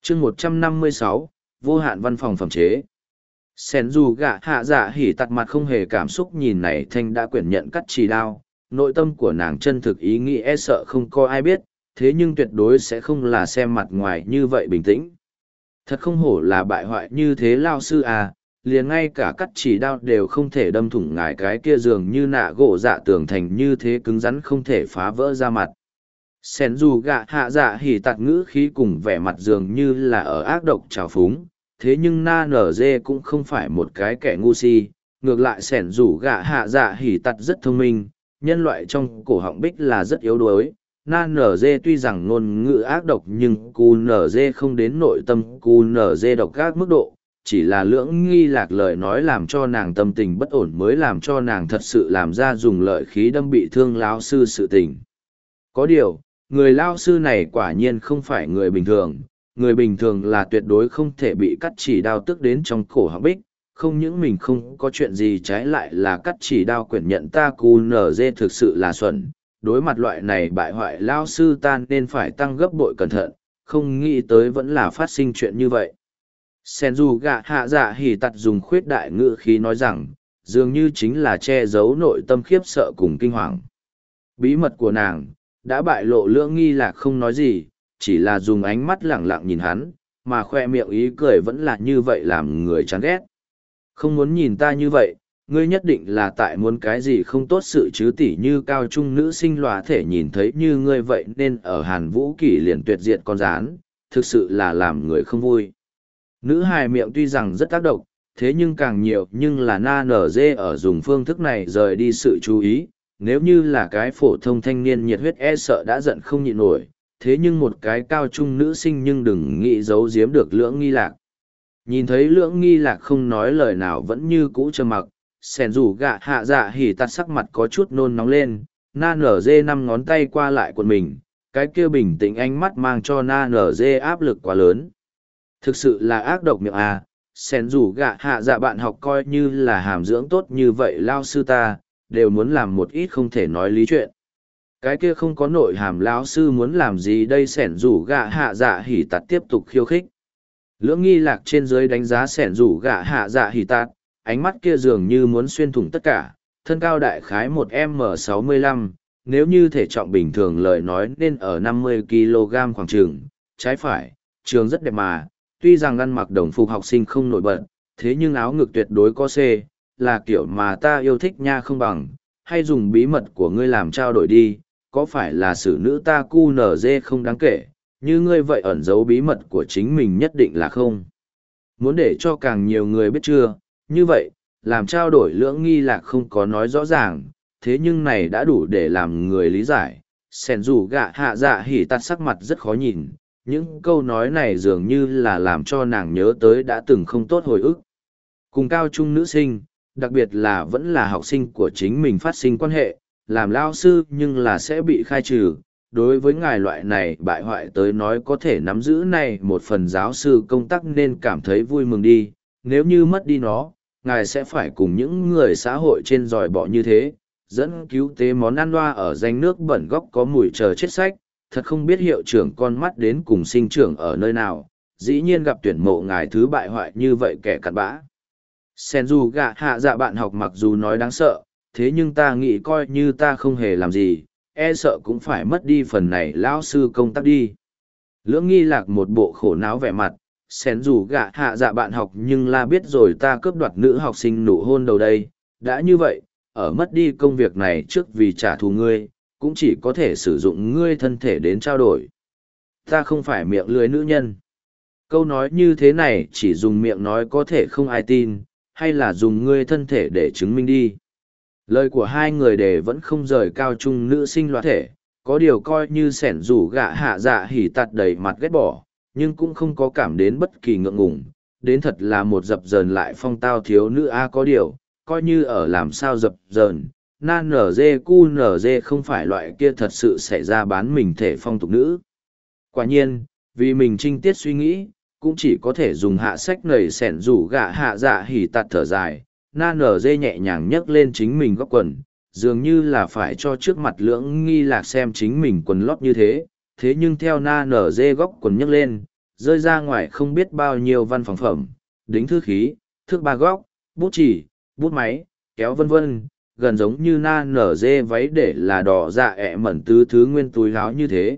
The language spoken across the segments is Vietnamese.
chương 156, vô hạn văn phòng phẩm chế. Sen dù gạ hạ dạ hỉ tặt mặt không hề cảm xúc nhìn này thanh đã quyển nhận cắt chỉ đao, nội tâm của nàng chân thực ý nghĩ e sợ không có ai biết, thế nhưng tuyệt đối sẽ không là xem mặt ngoài như vậy bình tĩnh. Thật không hổ là bại hoại như thế lao sư à, liền ngay cả cắt chỉ đao đều không thể đâm thủng ngài cái kia dường như nạ gỗ dạ tường thành như thế cứng rắn không thể phá vỡ ra mặt. Sen dù gạ hạ dạ hỉ tặt ngữ khí cùng vẻ mặt dường như là ở ác độc trào phúng, thế nhưng na nở dê cũng không phải một cái kẻ ngu si, ngược lại sẻn rủ gạ hạ dạ hỉ tặt rất thông minh, nhân loại trong cổ họng bích là rất yếu đuối. Na nở dê tuy rằng ngôn ngữ ác độc nhưng cu nở dê không đến nội tâm cu nở dê độc ác mức độ, chỉ là lưỡng nghi lạc lời nói làm cho nàng tâm tình bất ổn mới làm cho nàng thật sự làm ra dùng lợi khí đâm bị thương lão sư sự tình. Có điều, người lao sư này quả nhiên không phải người bình thường là tuyệt đối không thể bị cắt chỉ đao tức đến trong cổ họng bích, không những mình không có chuyện gì trái lại là cắt chỉ đao quyển nhận ta cu nở dê thực sự là xuẩn, đối mặt loại này bại hoại lao sư ta nên phải tăng gấp bội cẩn thận, không nghĩ tới vẫn là phát sinh chuyện như vậy. Senju gạ hạ dạ hỉ tặt dùng khuyết đại ngữ khí nói rằng, dường như chính là che giấu nội tâm khiếp sợ cùng kinh hoàng. Bí mật của nàng, đã bại lộ lưỡng nghi lạc không nói gì, chỉ là dùng ánh mắt lẳng lặng nhìn hắn, mà khoe miệng ý cười vẫn là như vậy làm người chán ghét. Không muốn nhìn ta như vậy, ngươi nhất định là tại muốn cái gì không tốt sự chứ tỉ như cao trung nữ sinh lóa thể nhìn thấy như ngươi vậy nên ở Hàn Vũ Kỷ liền tuyệt diệt con rán, thực sự là làm người không vui. Nữ hài miệng tuy rằng rất tác động, thế nhưng càng nhiều nhưng là na nở dê ở dùng phương thức này rời đi sự chú ý, nếu như là cái phổ thông thanh niên nhiệt huyết e sợ đã giận không nhịn nổi, thế nhưng một cái cao trung nữ sinh nhưng đừng nghĩ giấu giếm được lưỡng nghi lạc. Nhìn thấy lưỡng nghi lạc không nói lời nào vẫn như cũ trầm mặc, sẻn rủ gạ hạ dạ hỉ tặt sắc mặt có chút nôn nóng lên, na nở dê năm ngón tay qua lại quần mình, cái kia bình tĩnh ánh mắt mang cho na nở dê áp lực quá lớn. Thực sự là ác độc miệng à, sẻn rủ gạ hạ dạ bạn học coi như là hàm dưỡng tốt như vậy lao sư ta, đều muốn làm một ít không thể nói lý chuyện. Cái kia không có nội hàm lão sư muốn làm gì đây sẻn rủ gạ hạ dạ hỉ tạt tiếp tục khiêu khích. Lưỡng nghi lạc trên dưới đánh giá sẻn rủ gạ hạ dạ hỉ tạt, ánh mắt kia dường như muốn xuyên thủng tất cả, thân cao đại khái 1m65, nếu như thể trọng bình thường lời nói nên ở 50 kg khoảng trường, trái phải, trường rất đẹp mà, tuy rằng ăn mặc đồng phục học sinh không nổi bật, thế nhưng áo ngực tuyệt đối có C, là kiểu mà ta yêu thích nha không bằng, hay dùng bí mật của ngươi làm trao đổi đi, có phải là xử nữ ta cu nở dê không đáng kể, như ngươi vậy ẩn giấu bí mật của chính mình nhất định là không. Muốn để cho càng nhiều người biết chưa, như vậy, làm trao đổi lưỡng nghi lạc không có nói rõ ràng, thế nhưng này đã đủ để làm người lý giải. Sẻn dù gạ hạ dạ hỉ tắt sắc mặt rất khó nhìn, những câu nói này dường như là làm cho nàng nhớ tới đã từng không tốt hồi ức. Cùng cao trung nữ sinh, đặc biệt là vẫn là học sinh của chính mình phát sinh quan hệ, làm lao sư nhưng là sẽ bị khai trừ. Đối với ngài loại này bại hoại tới nói có thể nắm giữ này một phần giáo sư công tác nên cảm thấy vui mừng đi, nếu như mất đi nó, ngài sẽ phải cùng những người xã hội trên dòi bỏ như thế, dẫn cứu tế món ăn loa ở danh nước bẩn góc có mùi chờ chết sách, thật không biết hiệu trưởng con mắt đến cùng sinh trưởng ở nơi nào, dĩ nhiên gặp tuyển mộ ngài thứ bại hoại như vậy kẻ cặn bã. Senju gạ hạ dạ bạn học mặc dù nói đáng sợ, thế nhưng ta nghĩ coi như ta không hề làm gì, e sợ cũng phải mất đi phần này lão sư công tác đi. Lưỡng nghi lạc một bộ khổ não vẻ mặt, Senju gạ hạ dạ bạn học nhưng là biết rồi ta cướp đoạt nữ học sinh nụ hôn đầu đây, đã như vậy, ở mất đi công việc này trước vì trả thù ngươi, cũng chỉ có thể sử dụng ngươi thân thể đến trao đổi. Ta không phải miệng lưới nữ nhân. Câu nói như thế này chỉ dùng miệng nói có thể không ai tin, hay là dùng ngươi thân thể để chứng minh đi. Lời của hai người để vẫn không rời cao trung nữ sinh loạt thể, có điều coi như sẻn rủ gạ hạ dạ hỉ tạt đầy mặt ghét bỏ, nhưng cũng không có cảm đến bất kỳ ngượng ngùng, đến thật là một dập dờn lại phong tao thiếu nữ a có điều, coi như ở làm sao dập dờn, na nở dê cu nở dê không phải loại kia thật sự xảy ra bán mình thể phong tục nữ. Quả nhiên, vì mình trinh tiết suy nghĩ, cũng chỉ có thể dùng hạ sách nầy sẻn rủ gạ hạ dạ hỉ tạt thở dài, na nở dê nhẹ nhàng nhấc lên chính mình góc quần, dường như là phải cho trước mặt lưỡng nghi lạc xem chính mình quần lót như thế, thế nhưng theo na nở dê góc quần nhấc lên, rơi ra ngoài không biết bao nhiêu văn phòng phẩm, đính thư khí, thước ba góc, bút chì, bút máy, kéo vân vân, gần giống như na nở dê váy để là đỏ dạ ẹ mẩn tứ thứ nguyên túi láo như thế.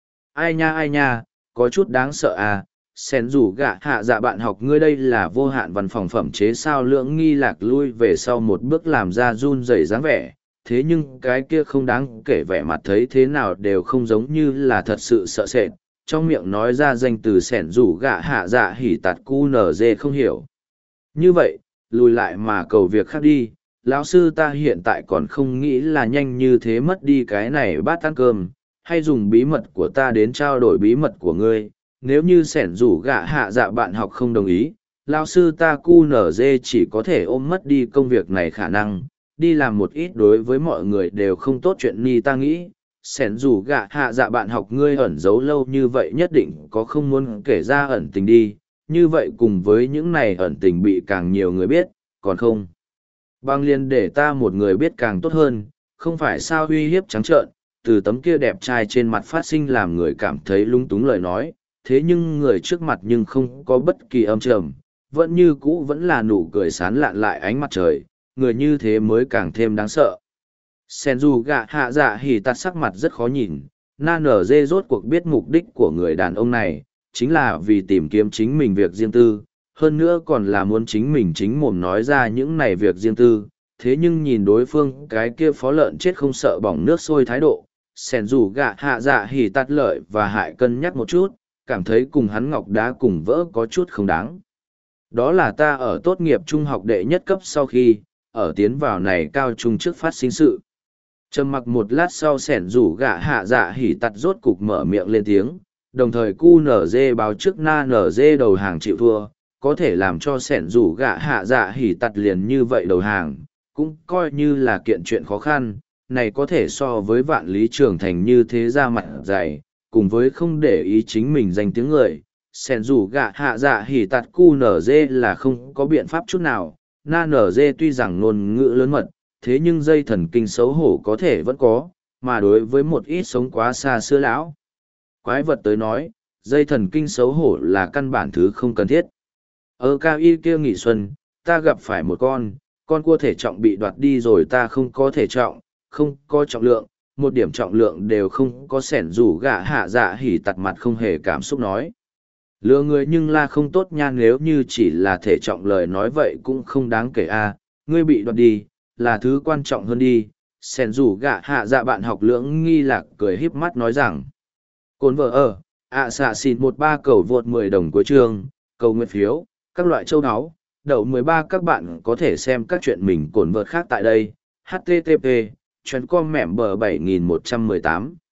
Ai nha, có chút đáng sợ à, sen rủ gạ hạ dạ bạn học ngươi đây là vô hạn văn phòng phẩm chế sao. Lưỡng nghi lạc lui về sau một bước làm ra run rẩy dáng vẻ, thế nhưng cái kia không đáng kể vẻ mặt thấy thế nào đều không giống như là thật sự sợ sệt, trong miệng nói ra danh từ sẻn rủ gạ hạ dạ hỉ tạt cu nở dê không hiểu. Như vậy, lùi lại mà cầu việc khác đi, lão sư ta hiện tại còn không nghĩ là nhanh như thế mất đi cái này bát ăn cơm, hay dùng bí mật của ta đến trao đổi bí mật của ngươi. Nếu như sẻn rủ gạ hạ dạ bạn học không đồng ý, lão sư ta cu nở dê chỉ có thể ôm mất đi công việc này khả năng, đi làm một ít đối với mọi người đều không tốt chuyện ni ta nghĩ. Sẻn rủ gạ hạ dạ bạn học ngươi ẩn giấu lâu như vậy nhất định có không muốn kể ra ẩn tình đi, như vậy cùng với những này ẩn tình bị càng nhiều người biết, còn không. Bằng liền để ta một người biết càng tốt hơn, không phải sao uy hiếp trắng trợn, từ tấm kia đẹp trai trên mặt phát sinh làm người cảm thấy lung túng lời nói, thế nhưng người trước mặt nhưng không có bất kỳ âm trầm, vẫn như cũ vẫn là nụ cười sán lạn lại ánh mặt trời, người như thế mới càng thêm đáng sợ. Sen dù gạ hạ dạ hỉ tạt sắc mặt rất khó nhìn, na nở dê rốt cuộc biết mục đích của người đàn ông này, chính là vì tìm kiếm chính mình việc riêng tư, hơn nữa còn là muốn chính mình chính mồm nói ra những này việc riêng tư. Thế nhưng nhìn đối phương cái kia phó lợn chết không sợ bỏng nước sôi thái độ, sen dù gạ hạ dạ hỉ tạt lợi và hại cân nhắc một chút, cảm thấy cùng hắn ngọc đá cùng vỡ có chút không đáng. Đó là ta ở tốt nghiệp trung học đệ nhất cấp sau khi, ở tiến vào này cao trung trước phát sinh sự. Trầm mặc một lát sau sẻn rủ gạ hạ dạ hỉ tặt rốt cục mở miệng lên tiếng, đồng thời cu nở dê báo trước na nở dê đầu hàng chịu thua, có thể làm cho sẻn rủ gạ hạ dạ hỉ tặt liền như vậy đầu hàng, cũng coi như là kiện chuyện khó khăn, này có thể so với vạn lý trường thành như thế ra mặt dày, cùng với không để ý chính mình danh tiếng người. Sẻn rủ gạ hạ dạ hỉ tặt cu nở dê là không có biện pháp chút nào, na nở dê tuy rằng ngôn ngữ lớn mật, thế nhưng dây thần kinh xấu hổ có thể vẫn có, mà đối với một ít sống quá xa xưa lão quái vật tới nói, dây thần kinh xấu hổ là căn bản thứ không cần thiết. Ở cao y kia nghỉ xuân, ta gặp phải một con cua thể trọng bị đoạt đi rồi, ta không có thể trọng, không có trọng lượng, một điểm trọng lượng đều không có. Sẻn rủ gạ hạ dạ hỉ tặt mặt không hề cảm xúc nói. Lừa người nhưng là không tốt nha, nếu như chỉ là thể trọng lời nói vậy cũng không đáng kể a, ngươi bị đoạt đi, là thứ quan trọng hơn đi. Sẻn rủ gạ hạ dạ bạn học lưỡng nghi lạc cười híp mắt nói rằng. Cồn vợ ở, xạ xịt 13 cầu vượt 10 đồng cuối chương, cầu nguyện phiếu, các loại châu áo, đậu 13 các bạn có thể xem các chuyện mình cồn vợt khác tại đây. HTTP, chuyến com mẻm bờ 7118.